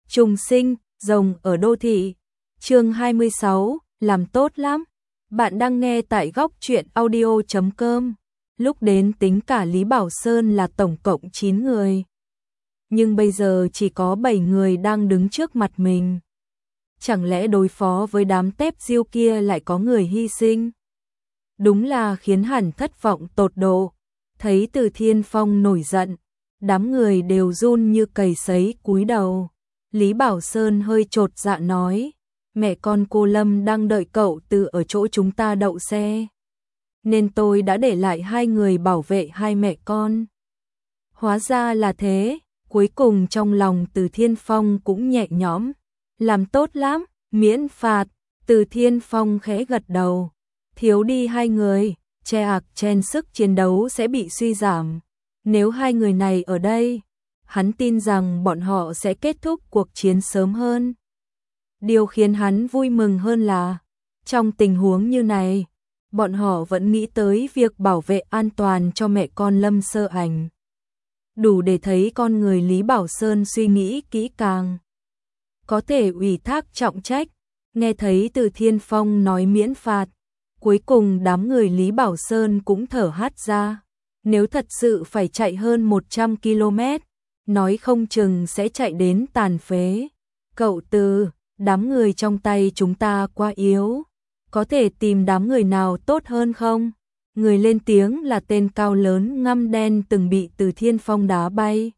Trùng sinh, rồng ở đô thị. Chương 26, làm tốt lắm. Bạn đang nghe tại góc truyện audio.com. Lúc đến tính cả Lý Bảo Sơn là tổng cộng 9 người. Nhưng bây giờ chỉ có 7 người đang đứng trước mặt mình. Chẳng lẽ đối phó với đám tép diêu kia lại có người hy sinh? Đúng là khiến hắn thất vọng tột độ. Thấy Từ Thiên Phong nổi giận, đám người đều run như cầy sấy cúi đầu. Lý Bảo Sơn hơi chột dạ nói, mẹ con cô Lâm đang đợi cậu Từ ở chỗ chúng ta đậu xe, nên tôi đã để lại 2 người bảo vệ hai mẹ con. Hóa ra là thế, cuối cùng trong lòng Từ Thiên Phong cũng nhẹ nhõm. Làm tốt lắm, miễn phạt. Từ Thiên Phong khẽ gật đầu. Thiếu đi 2 người, chen sức chiến đấu sẽ bị suy giảm. Nếu 2 người này ở đây, hắn tin rằng bọn họ sẽ kết thúc cuộc chiến sớm hơn. Điều khiến hắn vui mừng hơn là, trong tình huống như này, bọn họ vẫn nghĩ tới việc bảo vệ an toàn cho mẹ con Lâm Sơ Ảnh. Đủ để thấy con người Lý Bảo Sơn suy nghĩ kỹ càng. Có thể ủy thác trọng trách, nghe thấy Từ Thiên Phong nói miễn phạt. Cuối cùng đám người Lý Bảo Sơn cũng thở hắt ra. Nếu thật sự phải chạy hơn 100 km, nói không chừng sẽ chạy đến tàn phế. Cậu Từ, đám người trong tay chúng ta quá yếu. Có thể tìm đám người nào tốt hơn không? Người lên tiếng là tên cao lớn ngăm đen từng bị Từ Thiên Phong đá bay.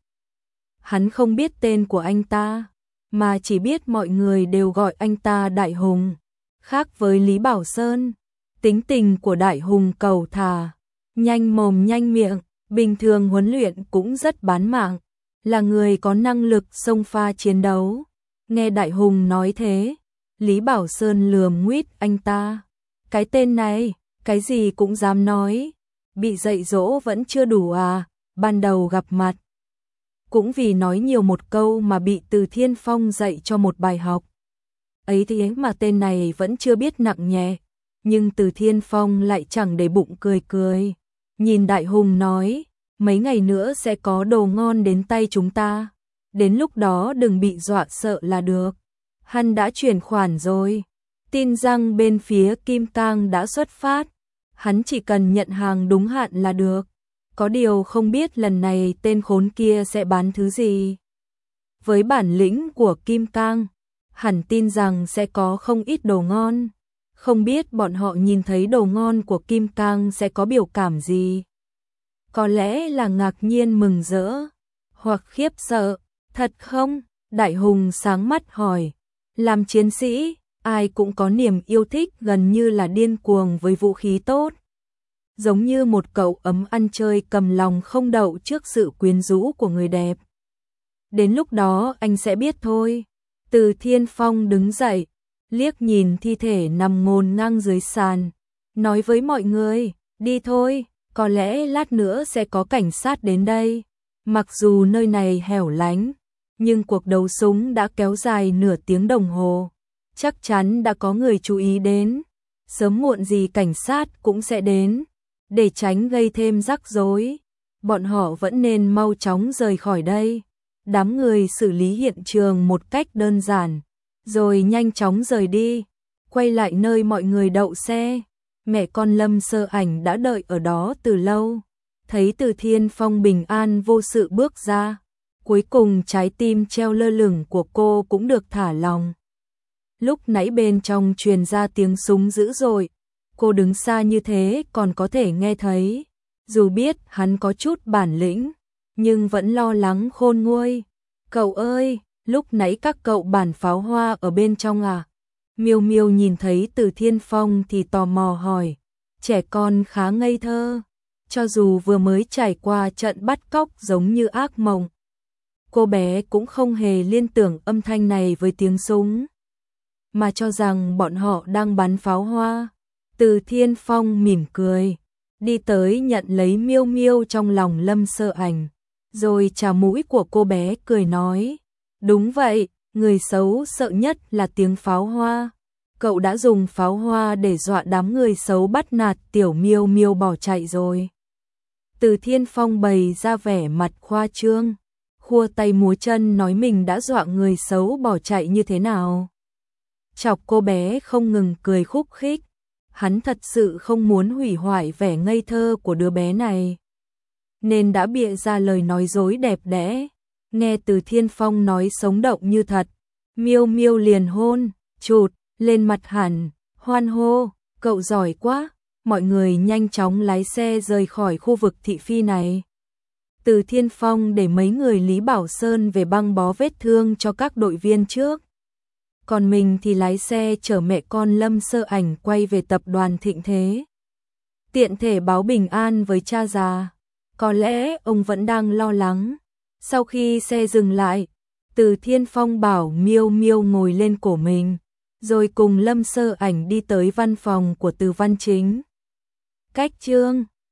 Hắn không biết tên của anh ta, mà chỉ biết mọi người đều gọi anh ta Đại Hùng. Khác với Lý Bảo Sơn, tính tình của Đại Hùng cầu thả, nhanh mồm nhanh miệng, bình thường huấn luyện cũng rất bán mạng, là người có năng lực xông pha chiến đấu. Nghe Đại Hùng nói thế, Lý Bảo Sơn lườm nguýt anh ta. Cái tên này, cái gì cũng dám nói, bị dạy dỗ vẫn chưa đủ à, ban đầu gặp mặt. Cũng vì nói nhiều một câu mà bị Từ Thiên Phong dạy cho một bài học. Ấy thế mà tên này vẫn chưa biết nặng nhẹ, nhưng Từ Thiên Phong lại chẳng để bụng cười cười. Nhìn Đại Hùng nói, mấy ngày nữa sẽ có đồ ngon đến tay chúng ta, đến lúc đó đừng bị dọa sợ là được. Hắn đã chuyển khoản rồi, tin rằng bên phía Kim Cang đã xuất phát, hắn chỉ cần nhận hàng đúng hạn là được. Có điều không biết lần này tên khốn kia sẽ bán thứ gì. Với bản lĩnh của Kim Cang, hẳn tin rằng sẽ có không ít đồ ngon. Không biết bọn họ nhìn thấy đồ ngon của Kim Cang sẽ có biểu cảm gì. Có lẽ là ngạc nhiên mừng rỡ, hoặc khiếp sợ. Thật không? Đại Hùng sáng mắt hỏi. Làm chiến sĩ, ai cũng có niềm yêu thích gần như là điên cuồng với vũ khí tốt. Giống như một cậu ấm ăn chơi cầm lòng không đậu trước sự quyến rũ của người đẹp. Đến lúc đó anh sẽ biết thôi. Từ Thiên Phong đứng dậy, liếc nhìn thi thể nằm ngổn ngang dưới sàn, nói với mọi người, đi thôi, có lẽ lát nữa sẽ có cảnh sát đến đây. Mặc dù nơi này hẻo lánh, nhưng cuộc đấu súng đã kéo dài nửa tiếng đồng hồ. Chắc chắn đã có người chú ý đến, sớm muộn gì cảnh sát cũng sẽ đến. Để tránh gây thêm rắc rối, bọn họ vẫn nên mau chóng rời khỏi đây. Đám người xử lý hiện trường một cách đơn giản, rồi nhanh chóng rời đi, quay lại nơi mọi người đậu xe. Mẹ con Lâm Sơ Ảnh đã đợi ở đó từ lâu, thấy Từ Thiên Phong bình an vô sự bước ra, cuối cùng trái tim treo lơ lửng của cô cũng được thả lòng. Lúc nãy bên trong truyền ra tiếng súng dữ dội, cô đứng xa như thế còn có thể nghe thấy. Dù biết hắn có chút bản lĩnh, nhưng vẫn lo lắng khôn nguôi. Cậu ơi, lúc nãy các cậu bắn pháo hoa ở bên trong à? Miêu Miêu nhìn thấy Từ Thiên Phong thì tò mò hỏi. Trẻ con khá ngây thơ, cho dù vừa mới trải qua trận bắt cóc giống như ác mộng, cô bé cũng không hề liên tưởng âm thanh này với tiếng súng, mà cho rằng bọn họ đang bắn pháo hoa. Từ Thiên Phong mỉm cười, đi tới nhận lấy Miêu Miêu trong lòng Lâm Sơ Ảnh, rồi chà mũi của cô bé cười nói, đúng vậy, người xấu sợ nhất là tiếng pháo hoa. Cậu đã dùng pháo hoa để dọa đám người xấu bắt nạt tiểu Miêu Miêu bỏ chạy rồi. Từ Thiên Phong bày ra vẻ mặt khoa trương, khua tay múa chân nói mình đã dọa người xấu bỏ chạy như thế nào. Chọc cô bé không ngừng cười khúc khích, hắn thật sự không muốn hủy hoại vẻ ngây thơ của đứa bé này, nên đã bịa ra lời nói dối đẹp đẽ. Nghe Từ Thiên Phong nói sống động như thật, Miêu Miêu liền hôn, chụt lên mặt hẳn, hoan hô, cậu giỏi quá. Mọi người nhanh chóng lái xe rời khỏi khu vực thị phi này. Từ Thiên Phong để mấy người Lý Bảo Sơn về băng bó vết thương cho các đội viên trước. Còn mình thì lái xe chở mẹ con Lâm Sơ Ảnh quay về tập đoàn Thịnh Thế. Tiện thể báo bình an với cha già. Có lẽ ông vẫn đang lo lắng. Sau khi xe dừng lại, Từ Thiên Phong bảo Miêu Miêu ngồi lên cổ mình, rồi cùng Lâm Sơ Ảnh đi tới văn phòng của Từ Văn Chính. Cách Trương